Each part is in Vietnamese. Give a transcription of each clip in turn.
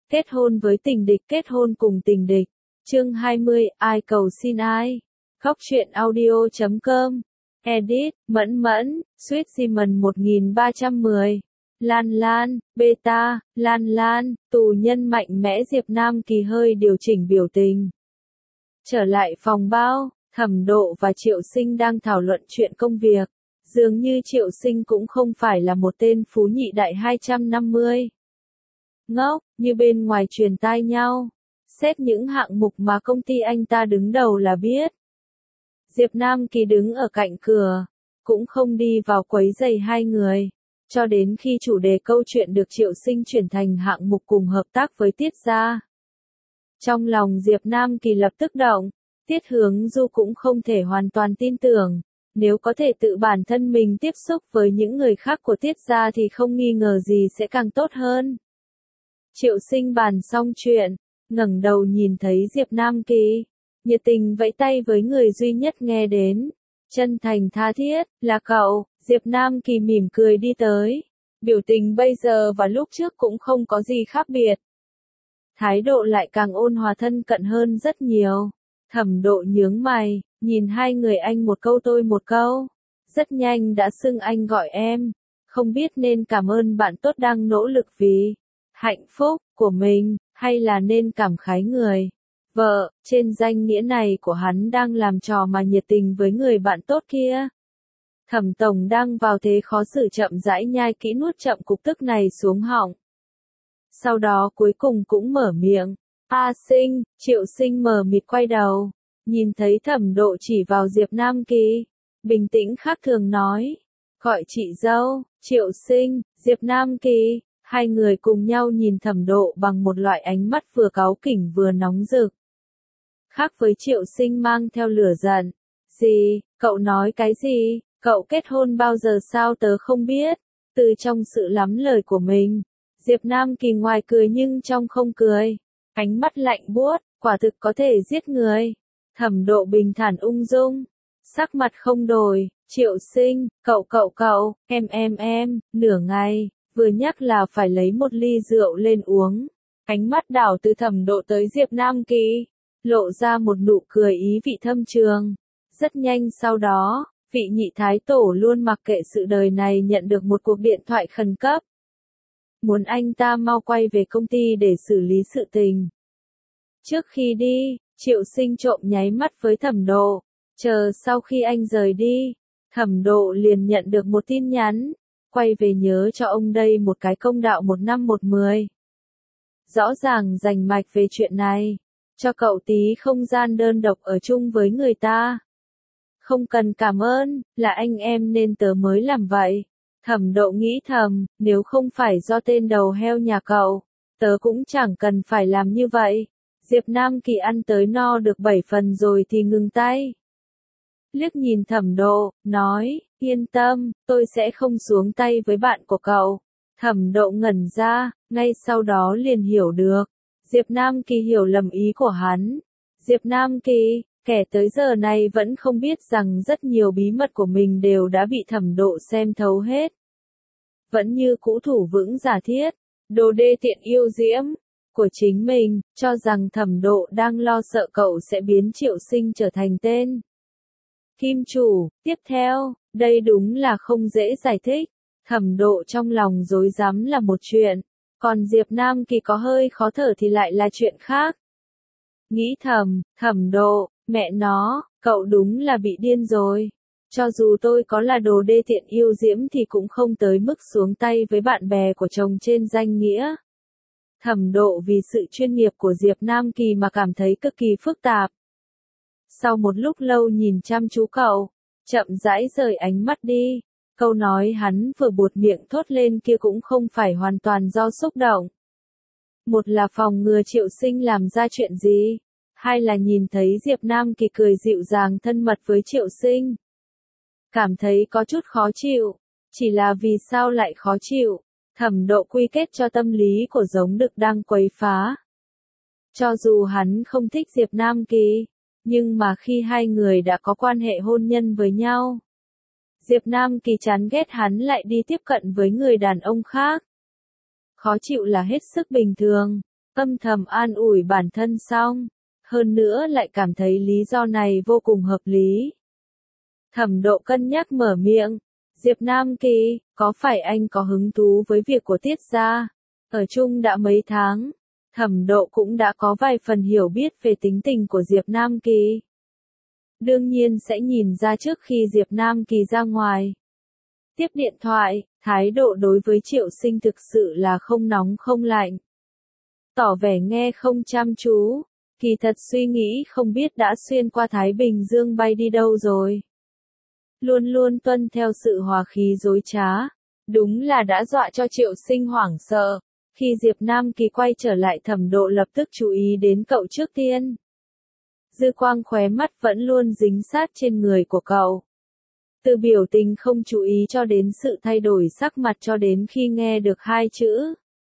Kết hôn với tình địch, kết hôn cùng tình địch. Chương 20, ai cầu xin ai? Góc truyện audio.com. Edit, Mẫn Mẫn, Sweet Simon 1310. Lan Lan, Beta, Lan Lan, tù nhân mạnh mẽ Diệp Nam Kỳ hơi điều chỉnh biểu tình. Trở lại phòng bao, Thẩm Độ và Triệu Sinh đang thảo luận chuyện công việc. Dường như Triệu Sinh cũng không phải là một tên phú nhị đại 250. Ngốc, như bên ngoài truyền tai nhau. Xét những hạng mục mà công ty anh ta đứng đầu là biết. Diệp Nam Kỳ đứng ở cạnh cửa, cũng không đi vào quấy rầy hai người. Cho đến khi chủ đề câu chuyện được Triệu Sinh chuyển thành hạng mục cùng hợp tác với Tiết gia. Trong lòng Diệp Nam Kỳ lập tức động, Tiết Hướng Du cũng không thể hoàn toàn tin tưởng. Nếu có thể tự bản thân mình tiếp xúc với những người khác của Tiết gia thì không nghi ngờ gì sẽ càng tốt hơn. Triệu Sinh bàn xong chuyện, ngẩng đầu nhìn thấy Diệp Nam Kỳ, nhiệt tình vẫy tay với người duy nhất nghe đến. Chân thành tha thiết, là cậu. Diệp Nam Kỳ mỉm cười đi tới. Biểu tình bây giờ và lúc trước cũng không có gì khác biệt. Thái độ lại càng ôn hòa thân cận hơn rất nhiều. Thẩm Độ nhướng mày, nhìn hai người anh một câu tôi một câu. Rất nhanh đã xưng anh gọi em. Không biết nên cảm ơn bạn tốt đang nỗ lực vì hạnh phúc của mình, hay là nên cảm khái người vợ, trên danh nghĩa này của hắn đang làm trò mà nhiệt tình với người bạn tốt kia. Thẩm Tổng đang vào thế khó xử chậm rãi nhai kỹ nuốt chậm cục tức này xuống họng. Sau đó cuối cùng cũng mở miệng. A Sinh, Triệu Sinh mờ mịt quay đầu, nhìn thấy Thẩm Độ chỉ vào Diệp Nam Kỳ, bình tĩnh khác thường nói. Gọi chị dâu. Triệu Sinh, Diệp Nam Kỳ, hai người cùng nhau nhìn Thẩm Độ bằng một loại ánh mắt vừa cáu kỉnh vừa nóng rực. Khác với Triệu Sinh mang theo lửa giận. Gì, cậu nói cái gì? Cậu kết hôn bao giờ sao tớ không biết? Từ trong sự lắm lời của mình, Diệp Nam Kỳ ngoài cười nhưng trong không cười. Ánh mắt lạnh buốt, quả thực có thể giết người. Thẩm Độ bình thản ung dung, sắc mặt không đổi. Triệu Sinh, cậu, em, nửa ngày, vừa nhắc là phải lấy một ly rượu lên uống. Ánh mắt đảo từ Thẩm Độ tới Diệp Nam Kỳ, lộ ra một nụ cười ý vị thâm trường. Rất nhanh sau đó, vị nhị thái tổ luôn mặc kệ sự đời này nhận được một cuộc điện thoại khẩn cấp. Muốn anh ta mau quay về công ty để xử lý sự tình. Trước khi đi, Triệu Sinh trộm nháy mắt với Thẩm Độ. Chờ sau khi anh rời đi, Thẩm Độ liền nhận được một tin nhắn. Quay về nhớ cho ông đây một cái công đạo 1 năm 1 10. Rõ ràng rành mạch về chuyện này. Cho cậu tí không gian đơn độc ở chung với người ta. Không cần cảm ơn, là anh em nên tớ mới làm vậy. Thẩm Độ nghĩ thầm, nếu không phải do tên đầu heo nhà cậu, tớ cũng chẳng cần phải làm như vậy. Diệp Nam Kỳ ăn tới no được 7 phần rồi thì ngừng tay. Liếc nhìn Thẩm Độ, nói, yên tâm, tôi sẽ không xuống tay với bạn của cậu. Thẩm Độ ngẩn ra, ngay sau đó liền hiểu được. Diệp Nam Kỳ hiểu lầm ý của hắn. Diệp Nam Kỳ, kẻ tới giờ này vẫn không biết rằng rất nhiều bí mật của mình đều đã bị Thẩm Độ xem thấu hết. Vẫn như cũ thủ vững giả thiết, đồ đê tiện yêu diễm của chính mình, cho rằng Thẩm Độ đang lo sợ cậu sẽ biến Triệu Sinh trở thành tên kim chủ. Tiếp theo, đây đúng là không dễ giải thích. Thẩm Độ trong lòng rối rắm là một chuyện, còn Diệp Nam Kỳ có hơi khó thở thì lại là chuyện khác. Nghĩ thầm, Thẩm Độ, mẹ nó, cậu đúng là bị điên rồi. Cho dù tôi có là đồ đê tiện yêu diễm thì cũng không tới mức xuống tay với bạn bè của chồng trên danh nghĩa. Thẩm Độ vì sự chuyên nghiệp của Diệp Nam Kỳ mà cảm thấy cực kỳ phức tạp. Sau một lúc lâu nhìn chăm chú cậu, chậm rãi rời ánh mắt đi. Câu nói hắn vừa buột miệng thốt lên kia cũng không phải hoàn toàn do xúc động. Một là phòng ngừa Triệu Sinh làm ra chuyện gì, hai là nhìn thấy Diệp Nam Kỳ cười dịu dàng thân mật với Triệu Sinh. Cảm thấy có chút khó chịu, chỉ là vì sao lại khó chịu, Thẩm Độ quy kết cho tâm lý của giống đực đang quấy phá. Cho dù hắn không thích Diệp Nam Kỳ, nhưng mà khi hai người đã có quan hệ hôn nhân với nhau, Diệp Nam Kỳ chán ghét hắn lại đi tiếp cận với người đàn ông khác. Khó chịu là hết sức bình thường, Âm thầm an ủi bản thân xong, hơn nữa lại cảm thấy lý do này vô cùng hợp lý. Thẩm Độ cân nhắc mở miệng, Diệp Nam Kỳ, có phải anh có hứng thú với việc của Tiết gia? Ở chung đã mấy tháng, Thẩm Độ cũng đã có vài phần hiểu biết về tính tình của Diệp Nam Kỳ. Đương nhiên sẽ nhìn ra trước khi Diệp Nam Kỳ ra ngoài. Tiếp điện thoại, thái độ đối với Triệu Sinh thực sự là không nóng không lạnh. Tỏ vẻ nghe không chăm chú, kỳ thật suy nghĩ không biết đã xuyên qua Thái Bình Dương bay đi đâu rồi. Luôn luôn tuân theo sự hòa khí dối trá, đúng là đã dọa cho Triệu Sinh hoảng sợ. Khi Diệp Nam Kỳ quay trở lại, Thẩm Độ lập tức chú ý đến cậu trước tiên. Dư quang khóe mắt vẫn luôn dính sát trên người của cậu. Từ biểu tình không chú ý cho đến sự thay đổi sắc mặt cho đến khi nghe được hai chữ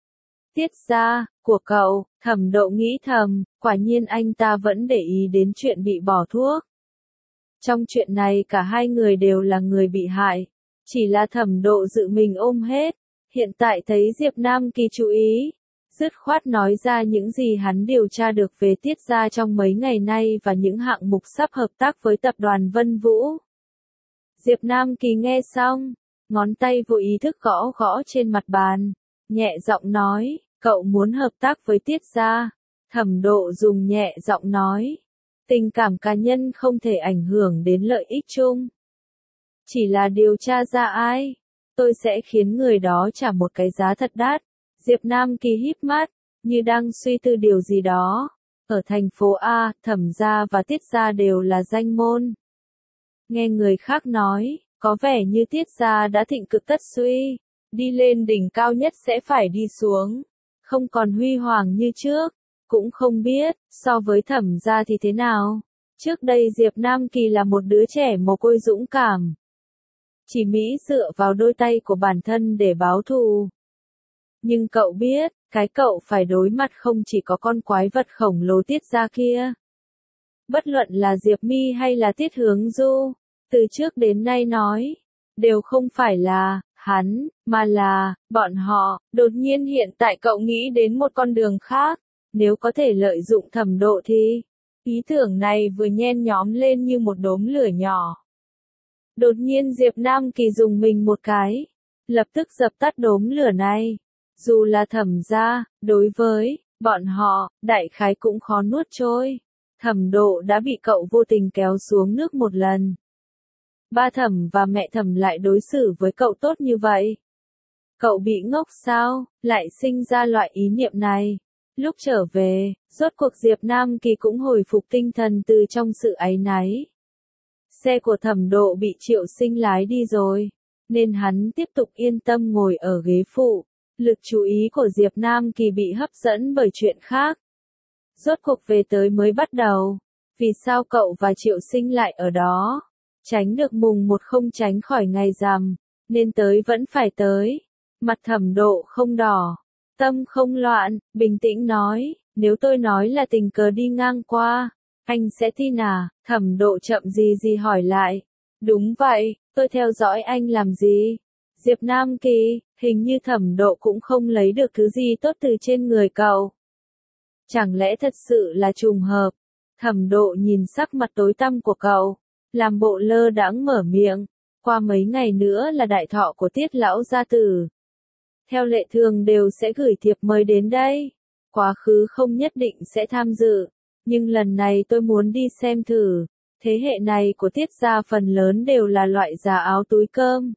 Tiết gia của cậu, Thẩm Độ nghĩ thầm, quả nhiên anh ta vẫn để ý đến chuyện bị bỏ thuốc. Trong chuyện này cả hai người đều là người bị hại, chỉ là Thẩm Độ tự mình ôm hết. Hiện tại thấy Diệp Nam Kỳ chú ý, dứt khoát nói ra những gì hắn điều tra được về Tiết gia trong mấy ngày nay và những hạng mục sắp hợp tác với tập đoàn Vân Vũ. Diệp Nam Kỳ nghe xong, ngón tay vô ý thức gõ gõ trên mặt bàn, nhẹ giọng nói, cậu muốn hợp tác với Tiết gia. Thẩm Độ dùng nhẹ giọng nói, tình cảm cá nhân không thể ảnh hưởng đến lợi ích chung. Chỉ là điều tra ra ai, tôi sẽ khiến người đó trả một cái giá thật đắt. Diệp Nam Kỳ híp mắt, như đang suy tư điều gì đó. Ở thành phố A, Thẩm gia và Tiết gia đều là danh môn. Nghe người khác nói, có vẻ như Tiết gia đã thịnh cực tất suy, đi lên đỉnh cao nhất sẽ phải đi xuống, không còn huy hoàng như trước. Cũng không biết, so với Thẩm gia thì thế nào. Trước đây Diệp Nam Kỳ là một đứa trẻ mồ côi dũng cảm. Chỉ Mỹ dựa vào đôi tay của bản thân để báo thù. Nhưng cậu biết, cái cậu phải đối mặt không chỉ có con quái vật khổng lồ Tiết gia kia. Bất luận là Diệp Mi hay là Tiết Hướng Du, từ trước đến nay nói, đều không phải là hắn, mà là bọn họ. Đột nhiên hiện tại cậu nghĩ đến một con đường khác, nếu có thể lợi dụng Thẩm Độ thì, ý tưởng này vừa nhen nhóm lên như một đốm lửa nhỏ. Đột nhiên Diệp Nam Kỳ dùng mình một cái, lập tức dập tắt đốm lửa này. Dù là Thẩm gia, đối với bọn họ, đại khái cũng khó nuốt trôi. Thẩm Độ đã bị cậu vô tình kéo xuống nước một lần. Ba Thẩm và mẹ Thẩm lại đối xử với cậu tốt như vậy. Cậu bị ngốc sao, lại sinh ra loại ý niệm này. Lúc trở về, rốt cuộc Diệp Nam Kỳ cũng hồi phục tinh thần từ trong sự áy náy. Xe của Thẩm Độ bị Triệu Sinh lái đi rồi, nên hắn tiếp tục yên tâm ngồi ở ghế phụ. Lực chú ý của Diệp Nam Kỳ bị hấp dẫn bởi chuyện khác. Rốt cuộc về tới mới bắt đầu. Vì sao cậu và Triệu Sinh lại ở đó? Tránh được mùng một không tránh khỏi ngày rằm, nên tới vẫn phải tới. Mặt Thẩm Độ không đỏ, tâm không loạn, bình tĩnh nói, nếu tôi nói là tình cờ đi ngang qua, anh sẽ tin à? Thẩm Độ chậm gì hỏi lại. Đúng vậy, tôi theo dõi anh làm gì? Diệp Nam Kỳ, hình như Thẩm Độ cũng không lấy được thứ gì tốt từ trên người cậu. Chẳng lẽ thật sự là trùng hợp? Thẩm Độ nhìn sắc mặt tối tăm của cậu, làm bộ lơ đãng mở miệng, qua mấy ngày nữa là đại thọ của Tiết lão gia tử. Theo lệ thường đều sẽ gửi thiệp mời đến đây. Quá khứ không nhất định sẽ tham dự, nhưng lần này tôi muốn đi xem thử. Thế hệ này của Tiết gia phần lớn đều là loại già áo túi cơm.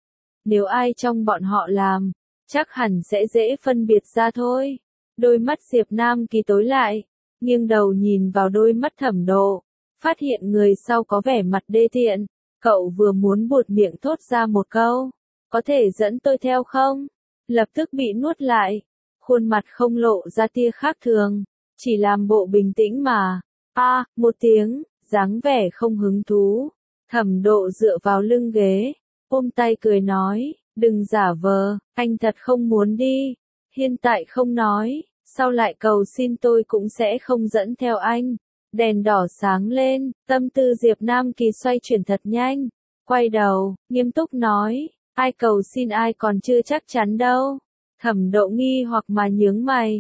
Nếu ai trong bọn họ làm, chắc hẳn sẽ dễ phân biệt ra thôi. Đôi mắt Diệp Nam Kỳ tối lại, nghiêng đầu nhìn vào đôi mắt Thẩm Độ, phát hiện người sau có vẻ mặt đê tiện. Cậu vừa muốn buột miệng thốt ra một câu, có thể dẫn tôi theo không? Lập tức bị nuốt lại, khuôn mặt không lộ ra tia khác thường, chỉ làm bộ bình tĩnh mà. Một tiếng, dáng vẻ không hứng thú. Thẩm Độ dựa vào lưng ghế, ôm tay cười nói, đừng giả vờ, anh thật không muốn đi. Hiện tại không nói, sau lại cầu xin tôi cũng sẽ không dẫn theo anh. Đèn đỏ sáng lên, tâm tư Diệp Nam Kỳ xoay chuyển thật nhanh. Quay đầu, nghiêm túc nói, ai cầu xin ai còn chưa chắc chắn đâu. Thẩm Độ nghi hoặc mà nhướng mày.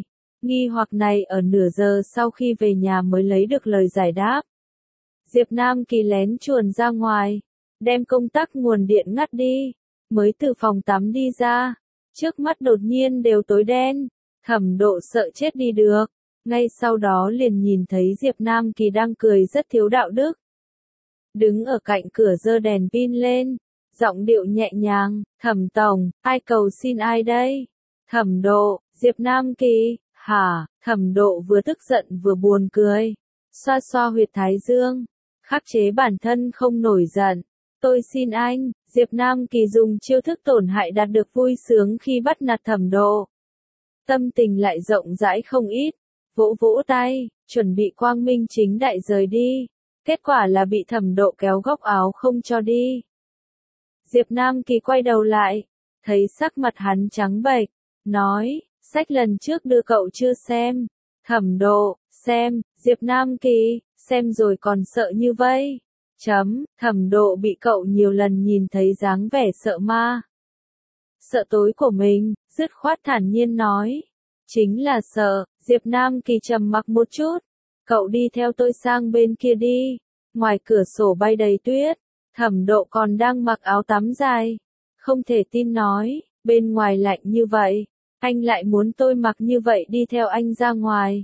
Nghi hoặc này ở nửa giờ sau khi về nhà mới lấy được lời giải đáp. Diệp Nam Kỳ lén chuồn ra ngoài, đem công tắc nguồn điện ngắt đi, mới từ phòng tắm đi ra, trước mắt đột nhiên đều tối đen, Thẩm Độ sợ chết đi được, ngay sau đó liền nhìn thấy Diệp Nam Kỳ đang cười rất thiếu đạo đức. Đứng ở cạnh cửa giơ đèn pin lên, giọng điệu nhẹ nhàng, Thẩm tổng, ai cầu xin ai đây? Thẩm Độ, Diệp Nam Kỳ, hả? Thẩm Độ vừa tức giận vừa buồn cười, xoa xoa huyệt thái dương, khắc chế bản thân không nổi giận. Tôi xin anh, Diệp Nam Kỳ dùng chiêu thức tổn hại đạt được vui sướng khi bắt nạt Thẩm Độ. Tâm tình lại rộng rãi không ít, vỗ vỗ tay, chuẩn bị quang minh chính đại rời đi. Kết quả là bị Thẩm Độ kéo góc áo không cho đi. Diệp Nam Kỳ quay đầu lại, thấy sắc mặt hắn trắng bệch, nói, sách lần trước đưa cậu chưa xem. Thẩm Độ, xem, Diệp Nam Kỳ, xem rồi còn sợ như vây. Thẩm Độ bị cậu nhiều lần nhìn thấy dáng vẻ sợ ma. Sợ tối của mình, dứt khoát thản nhiên nói. Chính là sợ, Diệp Nam Kỳ trầm mặc một chút. Cậu đi theo tôi sang bên kia đi. Ngoài cửa sổ bay đầy tuyết, Thẩm Độ còn đang mặc áo tắm dài. Không thể tin nói, bên ngoài lạnh như vậy, anh lại muốn tôi mặc như vậy đi theo anh ra ngoài.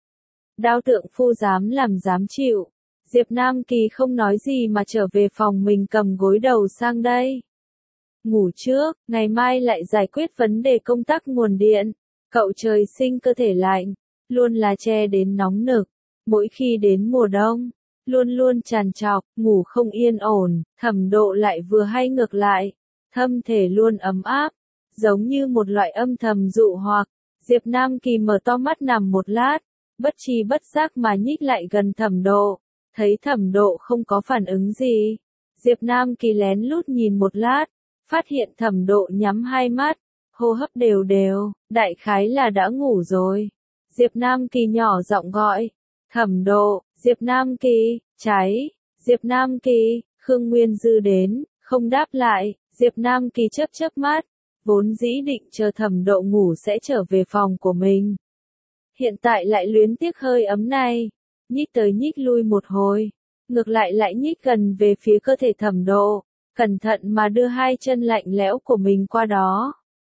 Đao tượng phu dám làm dám chịu. Diệp Nam Kỳ không nói gì mà trở về phòng mình cầm gối đầu sang đây. Ngủ trước, ngày mai lại giải quyết vấn đề công tắc nguồn điện. Cậu trời sinh cơ thể lạnh, luôn là che đến nóng nực. Mỗi khi đến mùa đông, luôn luôn trằn trọc, ngủ không yên ổn, Thẩm Độ lại vừa hay ngược lại. Thân thể luôn ấm áp, giống như một loại âm thầm dụ hoặc. Diệp Nam Kỳ mở to mắt nằm một lát, bất tri bất giác mà nhích lại gần Thẩm Độ. Thấy Thẩm Độ không có phản ứng gì, Diệp Nam Kỳ lén lút nhìn một lát, phát hiện Thẩm Độ nhắm hai mắt, hô hấp đều đều, đại khái là đã ngủ rồi. Diệp Nam Kỳ nhỏ giọng gọi, Thẩm Độ, Diệp Nam Kỳ, cháy, Diệp Nam Kỳ, Khương Nguyên Dư đến, không đáp lại, Diệp Nam Kỳ chớp chớp mắt, vốn dĩ định chờ Thẩm Độ ngủ sẽ trở về phòng của mình. Hiện tại lại luyến tiếc hơi ấm này. Nhích tới nhích lui một hồi, ngược lại nhích gần về phía cơ thể Thẩm Độ, cẩn thận mà đưa hai chân lạnh lẽo của mình qua đó.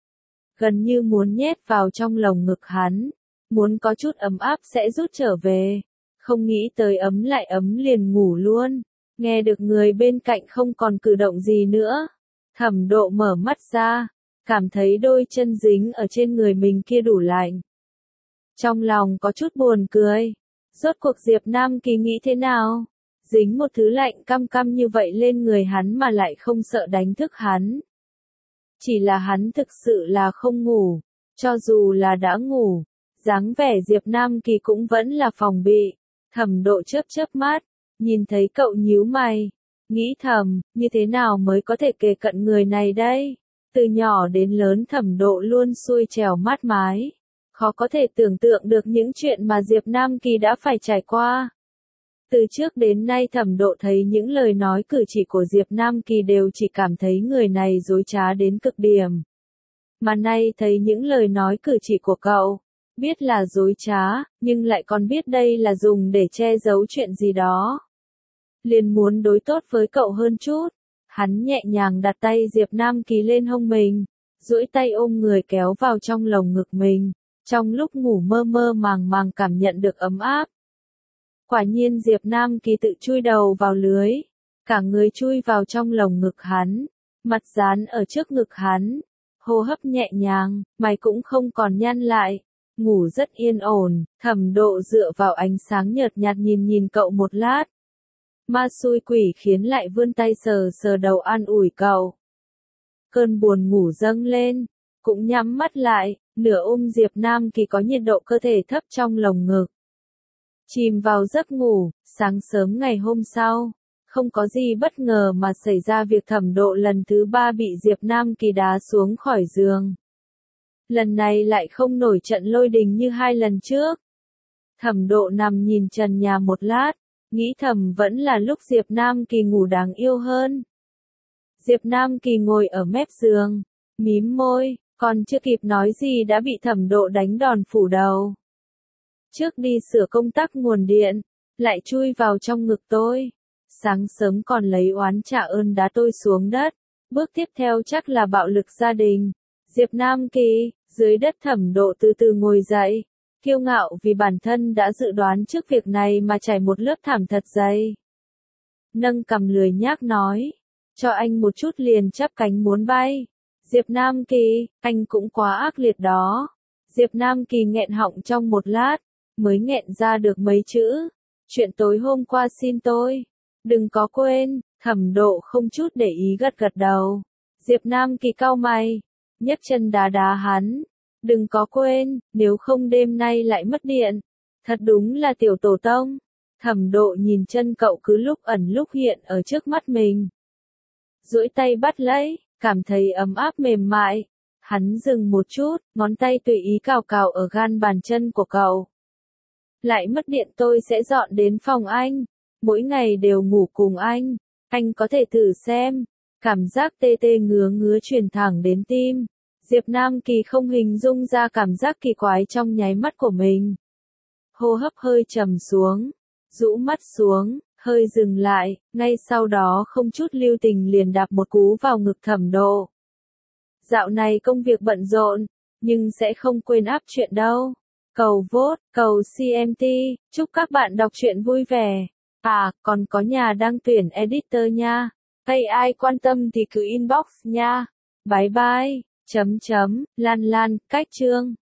Gần như muốn nhét vào trong lồng ngực hắn, muốn có chút ấm áp sẽ rút trở về, không nghĩ tới ấm lại ấm liền ngủ luôn, nghe được người bên cạnh không còn cử động gì nữa. Thẩm Độ mở mắt ra, cảm thấy đôi chân dính ở trên người mình kia đủ lạnh. Trong lòng có chút buồn cười. Rốt cuộc Diệp Nam Kỳ nghĩ thế nào? Dính một thứ lạnh căm căm như vậy lên người hắn mà lại không sợ đánh thức hắn. Chỉ là hắn thực sự là không ngủ, cho dù là đã ngủ, dáng vẻ Diệp Nam Kỳ cũng vẫn là phòng bị. Thẩm Độ chớp chớp mắt, nhìn thấy cậu nhíu mày, nghĩ thầm, như thế nào mới có thể kề cận người này đây? Từ nhỏ đến lớn Thẩm Độ luôn xuôi trèo mát mái. Khó có thể tưởng tượng được những chuyện mà Diệp Nam Kỳ đã phải trải qua. Từ trước đến nay Thẩm Độ thấy những lời nói cử chỉ của Diệp Nam Kỳ đều chỉ cảm thấy người này dối trá đến cực điểm. Mà nay thấy những lời nói cử chỉ của cậu, biết là dối trá, nhưng lại còn biết đây là dùng để che giấu chuyện gì đó. Liền muốn đối tốt với cậu hơn chút. Hắn nhẹ nhàng đặt tay Diệp Nam Kỳ lên hông mình, duỗi tay ôm người kéo vào trong lồng ngực mình. Trong lúc ngủ mơ mơ màng màng cảm nhận được ấm áp. Quả nhiên Diệp Nam Kỳ tự chui đầu vào lưới, cả người chui vào trong lồng ngực hắn, mặt dán ở trước ngực hắn, hô hấp nhẹ nhàng, mày cũng không còn nhăn lại, ngủ rất yên ổn. Thẩm Độ dựa vào ánh sáng nhợt nhạt nhìn cậu một lát. Ma xui quỷ khiến lại vươn tay sờ sờ đầu an ủi cậu. Cơn buồn ngủ dâng lên, cũng nhắm mắt lại, nửa ôm Diệp Nam Kỳ có nhiệt độ cơ thể thấp trong lồng ngực. Chìm vào giấc ngủ, sáng sớm ngày hôm sau, không có gì bất ngờ mà xảy ra việc Thẩm Độ lần thứ 3 bị Diệp Nam Kỳ đá xuống khỏi giường. Lần này lại không nổi trận lôi đình như hai lần trước. Thẩm Độ nằm nhìn trần nhà một lát, nghĩ thầm vẫn là lúc Diệp Nam Kỳ ngủ đáng yêu hơn. Diệp Nam Kỳ ngồi ở mép giường, mím môi, còn chưa kịp nói gì đã bị Thẩm Độ đánh đòn phủ đầu. trước đi sửa công tắc nguồn điện, lại chui vào trong ngực tôi. Sáng sớm còn lấy oán trả ơn đá tôi xuống đất. Bước tiếp theo chắc là bạo lực gia đình. Diệp Nam Kỳ, dưới đất Thẩm Độ từ từ ngồi dậy. Kiêu ngạo vì bản thân đã dự đoán trước việc này mà trải một lớp thảm thật dày. Nâng cằm lười nhác nói. Cho anh một chút liền chắp cánh muốn bay. Diệp Nam Kỳ, anh cũng quá ác liệt đó. Diệp Nam Kỳ nghẹn họng trong một lát, mới nghẹn ra được mấy chữ. Chuyện tối hôm qua xin tôi. Đừng có quên. Thẩm Độ không chút để ý gật gật đầu. Diệp Nam Kỳ cau mày, nhấc chân đá đá hắn. Đừng có quên, nếu không đêm nay lại mất điện. Thật đúng là tiểu tổ tông. Thẩm Độ nhìn chân cậu cứ lúc ẩn lúc hiện ở trước mắt mình. Duỗi tay bắt lấy, cảm thấy ấm áp mềm mại. Hắn dừng một chút, ngón tay tùy ý cào cào ở gan bàn chân của cậu. Lại mất điện tôi sẽ dọn đến phòng anh. Mỗi ngày đều ngủ cùng anh. Anh có thể thử xem. Cảm giác tê tê ngứa ngứa truyền thẳng đến tim. Diệp Nam Kỳ không hình dung ra cảm giác kỳ quái trong nháy mắt của mình. Hô hấp hơi trầm xuống. Rũ mắt xuống, hơi dừng lại, ngay sau đó không chút lưu tình liền đạp một cú vào ngực Thẩm Độ. Dạo này công việc bận rộn, nhưng sẽ không quên up chuyện đâu. Cầu vote, cầu CMT, chúc các bạn đọc truyện vui vẻ. À, còn có nhà đang tuyển editor nha. Hay ai quan tâm thì cứ inbox nha. Bye bye. Lan Lan, cách chương.